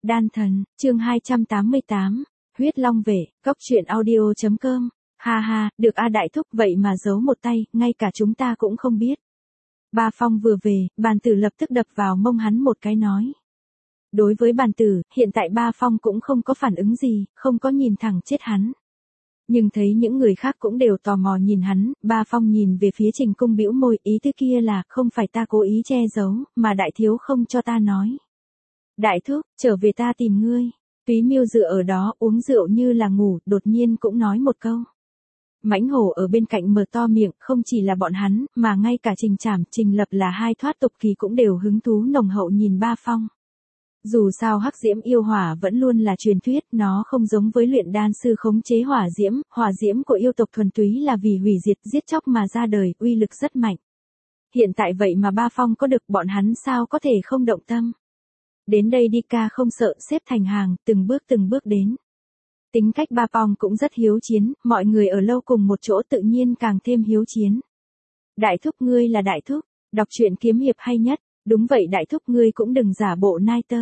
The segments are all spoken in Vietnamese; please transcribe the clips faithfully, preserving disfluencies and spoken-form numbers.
Đan thần, chương hai trăm tám mươi tám, huyết long vệ, cốc truyện audio chấm com. Ha ha, được A đại thúc vậy mà giấu một tay, ngay cả chúng ta cũng không biết. Ba Phong vừa về, bàn tử lập tức đập vào mông hắn một cái nói. Đối với bàn tử, hiện tại Ba Phong cũng không có phản ứng gì, không có nhìn thẳng chết hắn. Nhưng thấy những người khác cũng đều tò mò nhìn hắn, Ba Phong nhìn về phía Trình Cung bĩu môi, ý tứ kia là, không phải ta cố ý che giấu, mà đại thiếu không cho ta nói. Đại thúc, trở về ta tìm ngươi. Túy Miêu dựa ở đó uống rượu như là ngủ, đột nhiên cũng nói một câu. Mãnh hổ ở bên cạnh mở to miệng, không chỉ là bọn hắn, mà ngay cả Trình Trảm, Trình Lập là hai thoát tục kỳ cũng đều hứng thú nồng hậu nhìn Ba Phong. Dù sao hắc diễm yêu hỏa vẫn luôn là truyền thuyết, nó không giống với luyện đan sư khống chế hỏa diễm, hỏa diễm của yêu tộc thuần túy là vì hủy diệt giết chóc mà ra đời, uy lực rất mạnh. Hiện tại vậy mà Ba Phong có được, bọn hắn sao có thể không động tâm. Đến đây đi ca không sợ, xếp thành hàng, từng bước từng bước đến. Tính cách Ba Phong cũng rất hiếu chiến, mọi người ở lâu cùng một chỗ tự nhiên càng thêm hiếu chiến. Đại thúc ngươi là đại thúc, đọc truyện kiếm hiệp hay nhất, đúng vậy đại thúc ngươi cũng đừng giả bộ nai tơ.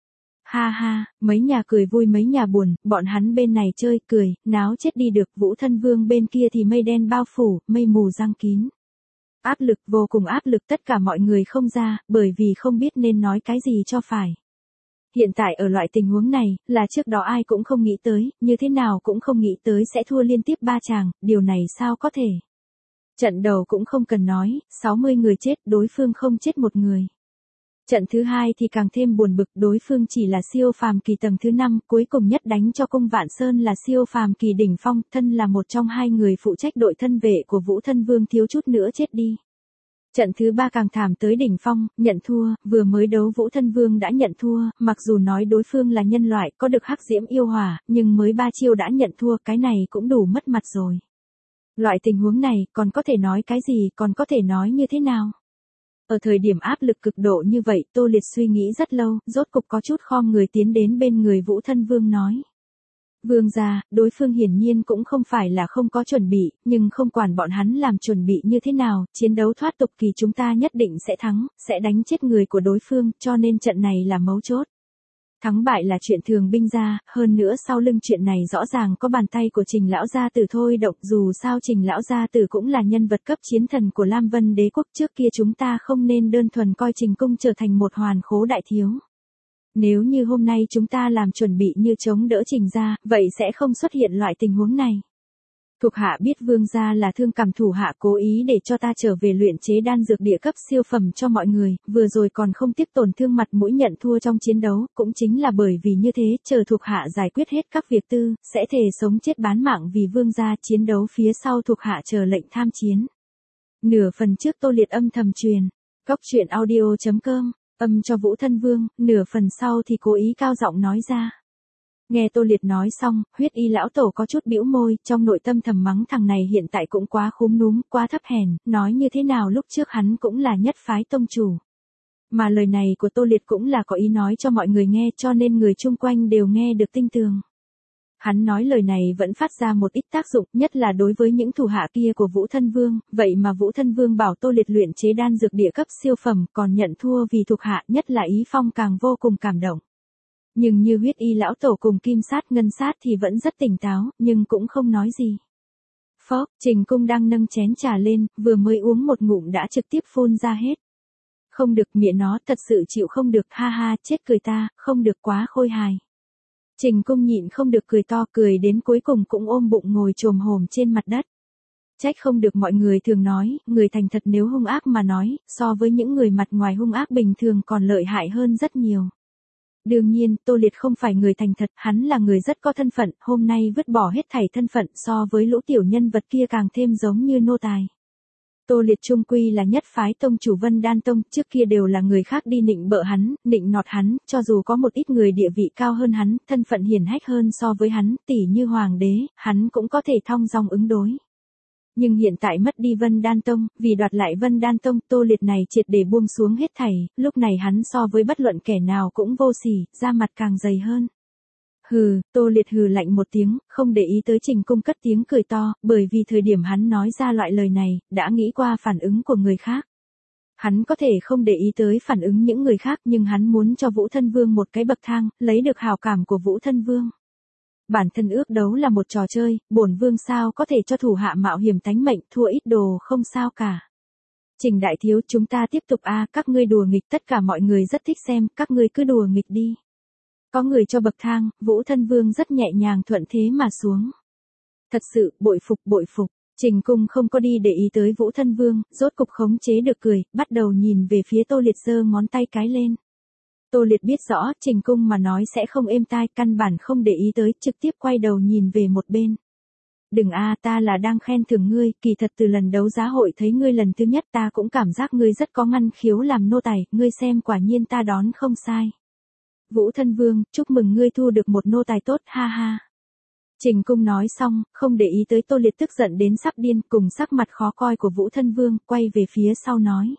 Ha ha, mấy nhà cười vui mấy nhà buồn, bọn hắn bên này chơi, cười, náo chết đi được, Vũ Thân Vương bên kia thì mây đen bao phủ, mây mù giăng kín. Áp lực, vô cùng áp lực, tất cả mọi người không ra, bởi vì không biết nên nói cái gì cho phải. Hiện tại ở loại tình huống này, là trước đó ai cũng không nghĩ tới, như thế nào cũng không nghĩ tới sẽ thua liên tiếp ba chàng, điều này sao có thể. Trận đầu cũng không cần nói, sáu mươi người chết, đối phương không chết một người. Trận thứ hai thì càng thêm buồn bực, đối phương chỉ là siêu phàm kỳ tầng thứ năm, cuối cùng nhất đánh cho Cung Vạn Sơn là siêu phàm kỳ đỉnh phong, thân là một trong hai người phụ trách đội thân vệ của Vũ Thân Vương thiếu chút nữa chết đi. Trận thứ ba càng thảm tới đỉnh phong, nhận thua, vừa mới đấu Vũ Thân Vương đã nhận thua, mặc dù nói đối phương là nhân loại, có được hắc diễm yêu hỏa, nhưng mới ba chiêu đã nhận thua, cái này cũng đủ mất mặt rồi. Loại tình huống này, còn có thể nói cái gì, còn có thể nói như thế nào? Ở thời điểm áp lực cực độ như vậy, Tô Liệt suy nghĩ rất lâu, rốt cục có chút khom người tiến đến bên người Vũ Thân Vương nói. Vương gia, đối phương hiển nhiên cũng không phải là không có chuẩn bị, nhưng không quản bọn hắn làm chuẩn bị như thế nào, chiến đấu thoát tục kỳ chúng ta nhất định sẽ thắng, sẽ đánh chết người của đối phương, cho nên trận này là mấu chốt. Thắng bại là chuyện thường binh ra, hơn nữa sau lưng chuyện này rõ ràng có bàn tay của Trình lão gia tử thôi động, dù sao Trình lão gia tử cũng là nhân vật cấp chiến thần của Lam Vân đế quốc, trước kia chúng ta không nên đơn thuần coi Trình Cung trở thành một hoàn khố đại thiếu. Nếu như hôm nay chúng ta làm chuẩn bị như chống đỡ Trình gia, vậy sẽ không xuất hiện loại tình huống này. Thuộc hạ biết vương gia là thương cảm, thủ hạ cố ý để cho ta trở về luyện chế đan dược địa cấp siêu phẩm cho mọi người, vừa rồi còn không tiếp tổn thương mặt mũi nhận thua trong chiến đấu, cũng chính là bởi vì như thế, chờ thuộc hạ giải quyết hết các việc tư, sẽ thề sống chết bán mạng vì vương gia, chiến đấu phía sau thuộc hạ chờ lệnh tham chiến. Nửa phần trước Tô Liệt âm thầm truyền, cốc truyện audio chấm com, âm cho Vũ Thân Vương, nửa phần sau thì cố ý cao giọng nói ra. Nghe Tô Liệt nói xong, huyết y lão tổ có chút bĩu môi, trong nội tâm thầm mắng thằng này hiện tại cũng quá khúm núm, quá thấp hèn, nói như thế nào lúc trước hắn cũng là nhất phái tông chủ. Mà lời này của Tô Liệt cũng là có ý nói cho mọi người nghe, cho nên người chung quanh đều nghe được tinh tường. Hắn nói lời này vẫn phát ra một ít tác dụng, nhất là đối với những thủ hạ kia của Vũ Thân Vương, vậy mà Vũ Thân Vương bảo Tô Liệt luyện chế đan dược địa cấp siêu phẩm, còn nhận thua vì thuộc hạ, nhất là Ý Phong càng vô cùng cảm động. Nhưng như huyết y lão tổ cùng kim sát ngân sát thì vẫn rất tỉnh táo, nhưng cũng không nói gì. Phốc, Trình Cung đang nâng chén trà lên, vừa mới uống một ngụm đã trực tiếp phun ra hết. Không được, miệng nó thật sự chịu không được, ha ha, chết cười ta, không được, quá khôi hài. Trình Cung nhịn không được cười to, cười đến cuối cùng cũng ôm bụng ngồi chồm hổm trên mặt đất. Trách không được mọi người thường nói, người thành thật nếu hung ác mà nói, so với những người mặt ngoài hung ác bình thường còn lợi hại hơn rất nhiều. Đương nhiên, Tô Liệt không phải người thành thật, hắn là người rất có thân phận, hôm nay vứt bỏ hết thảy thân phận, so với lũ tiểu nhân vật kia càng thêm giống như nô tài. Tô Liệt trung quy là nhất phái tông chủ Vân Đan Tông, trước kia đều là người khác đi nịnh bợ hắn, nịnh nọt hắn, cho dù có một ít người địa vị cao hơn hắn, thân phận hiển hách hơn so với hắn, tỷ như hoàng đế, hắn cũng có thể thong dong ứng đối. Nhưng hiện tại mất đi Vân Đan Tông, vì đoạt lại Vân Đan Tông, Tô Liệt này triệt để buông xuống hết thảy, lúc này hắn so với bất luận kẻ nào cũng vô sỉ, da mặt càng dày hơn. Hừ, Tô Liệt hừ lạnh một tiếng, không để ý tới Trình Cung cất tiếng cười to, bởi vì thời điểm hắn nói ra loại lời này, đã nghĩ qua phản ứng của người khác. Hắn có thể không để ý tới phản ứng những người khác nhưng hắn muốn cho Vũ Thân Vương một cái bậc thang, lấy được hào cảm của Vũ Thân Vương. Bản thân ước đấu là một trò chơi, bổn vương sao có thể cho thủ hạ mạo hiểm tánh mệnh, thua ít đồ không sao cả. Trình đại thiếu, chúng ta tiếp tục a, à, các ngươi đùa nghịch, tất cả mọi người rất thích xem, các ngươi cứ đùa nghịch đi. Có người cho bậc thang, Vũ Thân Vương rất nhẹ nhàng thuận thế mà xuống. Thật sự, bội phục bội phục. Trình Cung không có đi để ý tới Vũ Thân Vương, rốt cục khống chế được cười, bắt đầu nhìn về phía Tô Liệt giơ ngón tay cái lên. Tô Liệt biết rõ, Trình Cung mà nói sẽ không êm tai, căn bản không để ý tới, trực tiếp quay đầu nhìn về một bên. Đừng a, ta là đang khen thưởng ngươi, kỳ thật từ lần đấu giá hội thấy ngươi lần thứ nhất ta cũng cảm giác ngươi rất có ngăn khiếu làm nô tài, ngươi xem quả nhiên ta đón không sai. Vũ Thân Vương, chúc mừng ngươi thu được một nô tài tốt, ha ha. Trình Cung nói xong, không để ý tới Tô Liệt tức giận đến sắp điên, cùng sắc mặt khó coi của Vũ Thân Vương, quay về phía sau nói.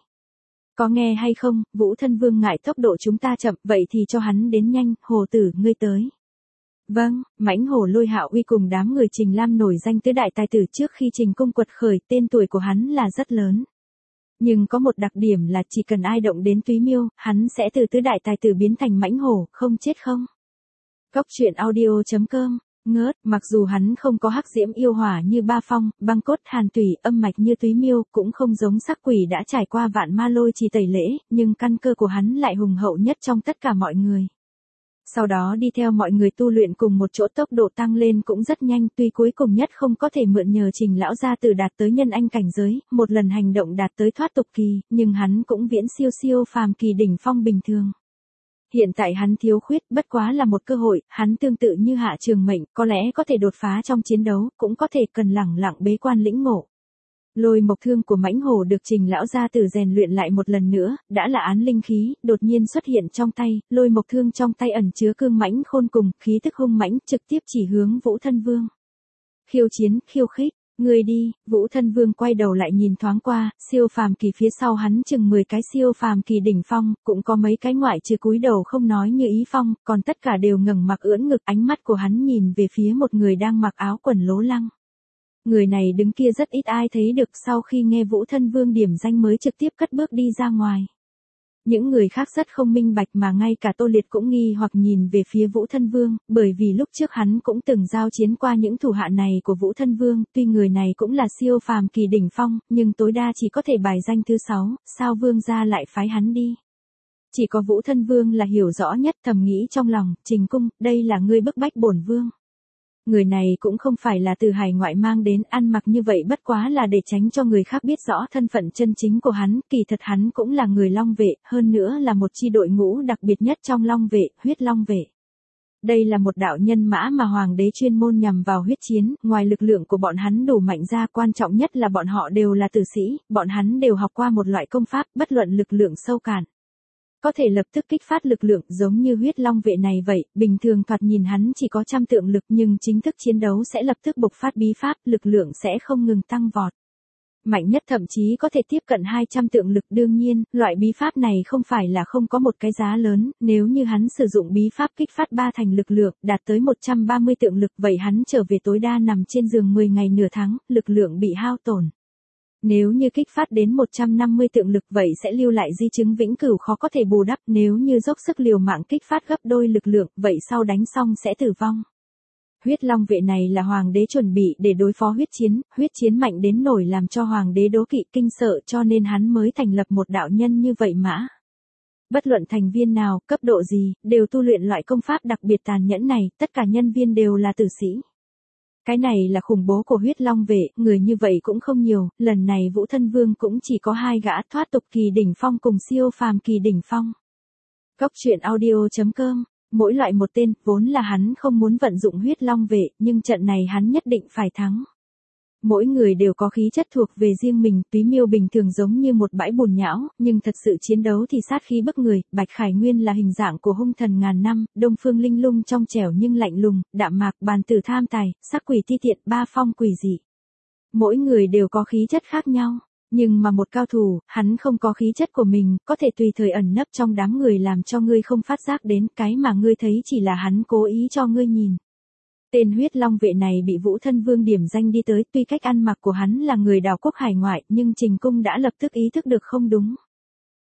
Có nghe hay không, Vũ Thân Vương ngại tốc độ chúng ta chậm, vậy thì cho hắn đến nhanh, hồ tử, ngươi tới. Vâng, mãnh hổ Lôi Hạo Uy cùng đám người Trình Lam nổi danh tứ đại tài tử trước khi Trình Cung quật khởi, tên tuổi của hắn là rất lớn. Nhưng có một đặc điểm là chỉ cần ai động đến Túy Miêu, hắn sẽ từ tứ đại tài tử biến thành mãnh hổ, không chết không. Góc truyện audio chấm com. Ngớt, mặc dù hắn không có hắc diễm yêu hỏa như Ba Phong, băng cốt hàn tủy, âm mạch như Túy Miêu, cũng không giống sắc quỷ đã trải qua vạn ma lôi trì tẩy lễ, nhưng căn cơ của hắn lại hùng hậu nhất trong tất cả mọi người. Sau đó đi theo mọi người tu luyện cùng một chỗ, tốc độ tăng lên cũng rất nhanh, tuy cuối cùng nhất không có thể mượn nhờ Trình lão gia tử đạt tới nhân anh cảnh giới, một lần hành động đạt tới thoát tục kỳ, nhưng hắn cũng viễn siêu siêu phàm kỳ đỉnh phong bình thường. Hiện tại hắn thiếu khuyết bất quá là một cơ hội, hắn tương tự như Hạ Trường Mệnh, có lẽ có thể đột phá trong chiến đấu, cũng có thể cần lẳng lặng bế quan lĩnh ngộ. Lôi mộc thương của mãnh hổ được Trình lão gia tử rèn luyện lại một lần nữa, đã là án linh khí, đột nhiên xuất hiện trong tay, lôi mộc thương trong tay ẩn chứa cương mãnh khôn cùng, khí tức hung mãnh, trực tiếp chỉ hướng Vũ Thân Vương. Khiêu chiến, khiêu khích. Người đi, Vũ Thân Vương quay đầu lại nhìn thoáng qua, siêu phàm kỳ phía sau hắn chừng mười cái siêu phàm kỳ đỉnh phong, cũng có mấy cái ngoại trừ cúi đầu không nói như Ý Phong, còn tất cả đều ngẩng mặt ưỡn ngực, ánh mắt của hắn nhìn về phía một người đang mặc áo quần lố lăng. Người này đứng kia rất ít ai thấy được, sau khi nghe Vũ Thân Vương điểm danh mới trực tiếp cất bước đi ra ngoài. Những người khác rất không minh bạch mà ngay cả Tô Liệt cũng nghi hoặc nhìn về phía Vũ Thân Vương, bởi vì lúc trước hắn cũng từng giao chiến qua những thủ hạ này của Vũ Thân Vương, tuy người này cũng là siêu phàm kỳ đỉnh phong, nhưng tối đa chỉ có thể bài danh thứ sáu, sao Vương gia lại phái hắn đi. Chỉ có Vũ Thân Vương là hiểu rõ nhất, thầm nghĩ trong lòng, Trình Cung, đây là ngươi bức bách bổn vương. Người này cũng không phải là từ hải ngoại mang đến, ăn mặc như vậy bất quá là để tránh cho người khác biết rõ thân phận chân chính của hắn, kỳ thật hắn cũng là người Long Vệ, hơn nữa là một chi đội ngũ đặc biệt nhất trong Long Vệ, huyết Long Vệ. Đây là một đạo nhân mã mà hoàng đế chuyên môn nhằm vào huyết chiến, ngoài lực lượng của bọn hắn đủ mạnh ra, quan trọng nhất là bọn họ đều là tử sĩ, bọn hắn đều học qua một loại công pháp, bất luận lực lượng sâu cạn. Có thể lập tức kích phát lực lượng, giống như huyết Long Vệ này vậy, bình thường thoạt nhìn hắn chỉ có trăm tượng lực nhưng chính thức chiến đấu sẽ lập tức bộc phát bí pháp, lực lượng sẽ không ngừng tăng vọt. Mạnh nhất thậm chí có thể tiếp cận hai trăm tượng lực, đương nhiên, loại bí pháp này không phải là không có một cái giá lớn, nếu như hắn sử dụng bí pháp kích phát ba thành lực lượng, đạt tới một trăm ba mươi tượng lực, vậy hắn trở về tối đa nằm trên giường mười ngày nửa tháng, lực lượng bị hao tổn. Nếu như kích phát đến một trăm năm mươi tượng lực vậy sẽ lưu lại di chứng vĩnh cửu khó có thể bù đắp, nếu như dốc sức liều mạng kích phát gấp đôi lực lượng, vậy sau đánh xong sẽ tử vong. Huyết Long Vệ này là hoàng đế chuẩn bị để đối phó huyết chiến, huyết chiến mạnh đến nổi làm cho hoàng đế đố kỵ kinh sợ, cho nên hắn mới thành lập một đạo nhân như vậy mã. Bất luận thành viên nào, cấp độ gì, đều tu luyện loại công pháp đặc biệt tàn nhẫn này, tất cả nhân viên đều là tử sĩ. Cái này là khủng bố của huyết Long Vệ, người như vậy cũng không nhiều, lần này Vũ Thân Vương cũng chỉ có hai gã thoát tục kỳ đỉnh phong cùng siêu phàm kỳ đỉnh phong. Góc truyện audio chấm com, mỗi loại một tên, vốn là hắn không muốn vận dụng huyết Long Vệ, nhưng trận này hắn nhất định phải thắng. Mỗi người đều có khí chất thuộc về riêng mình, Túy Miêu bình thường giống như một bãi bùn nhão, nhưng thật sự chiến đấu thì sát khí bức người, Bạch Khải Nguyên là hình dạng của hung thần ngàn năm, Đông Phương Linh Lung trong trẻo nhưng lạnh lùng, Đạm Mạc Bàn Tử tham tài, Sắc Quỷ ti tiện, Ba Phong quỷ dị. Mỗi người đều có khí chất khác nhau, nhưng mà một cao thủ, hắn không có khí chất của mình, có thể tùy thời ẩn nấp trong đám người làm cho ngươi không phát giác đến, cái mà ngươi thấy chỉ là hắn cố ý cho ngươi nhìn. Tên huyết Long Vệ này bị Vũ Thân Vương điểm danh đi tới, tuy cách ăn mặc của hắn là người đảo quốc hải ngoại, nhưng Trình Cung đã lập tức ý thức được không đúng.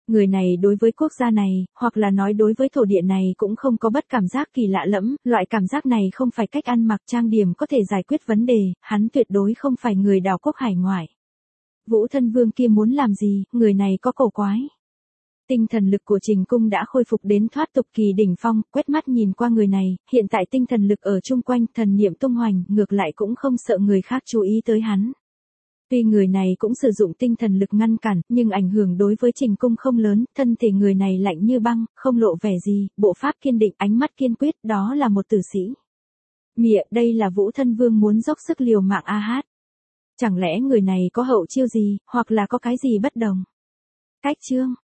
Người này đối với quốc gia này, hoặc là nói đối với thổ địa này cũng không có bất cảm giác kỳ lạ lẫm, loại cảm giác này không phải cách ăn mặc trang điểm có thể giải quyết vấn đề, hắn tuyệt đối không phải người đảo quốc hải ngoại. Vũ thân vương kia muốn làm gì, người này có cổ quái. Tinh thần lực của Trình Cung đã khôi phục đến thoát tục kỳ đỉnh phong, quét mắt nhìn qua người này, hiện tại tinh thần lực ở chung quanh, thần niệm tung hoành, ngược lại cũng không sợ người khác chú ý tới hắn. Tuy người này cũng sử dụng tinh thần lực ngăn cản, nhưng ảnh hưởng đối với Trình Cung không lớn, thân thể người này lạnh như băng, không lộ vẻ gì, bộ pháp kiên định, ánh mắt kiên quyết, đó là một tử sĩ. Mịa, đây là Vũ thân vương muốn dốc sức liều mạng a hát. Chẳng lẽ người này có hậu chiêu gì, hoặc là có cái gì bất đồng? Cách chương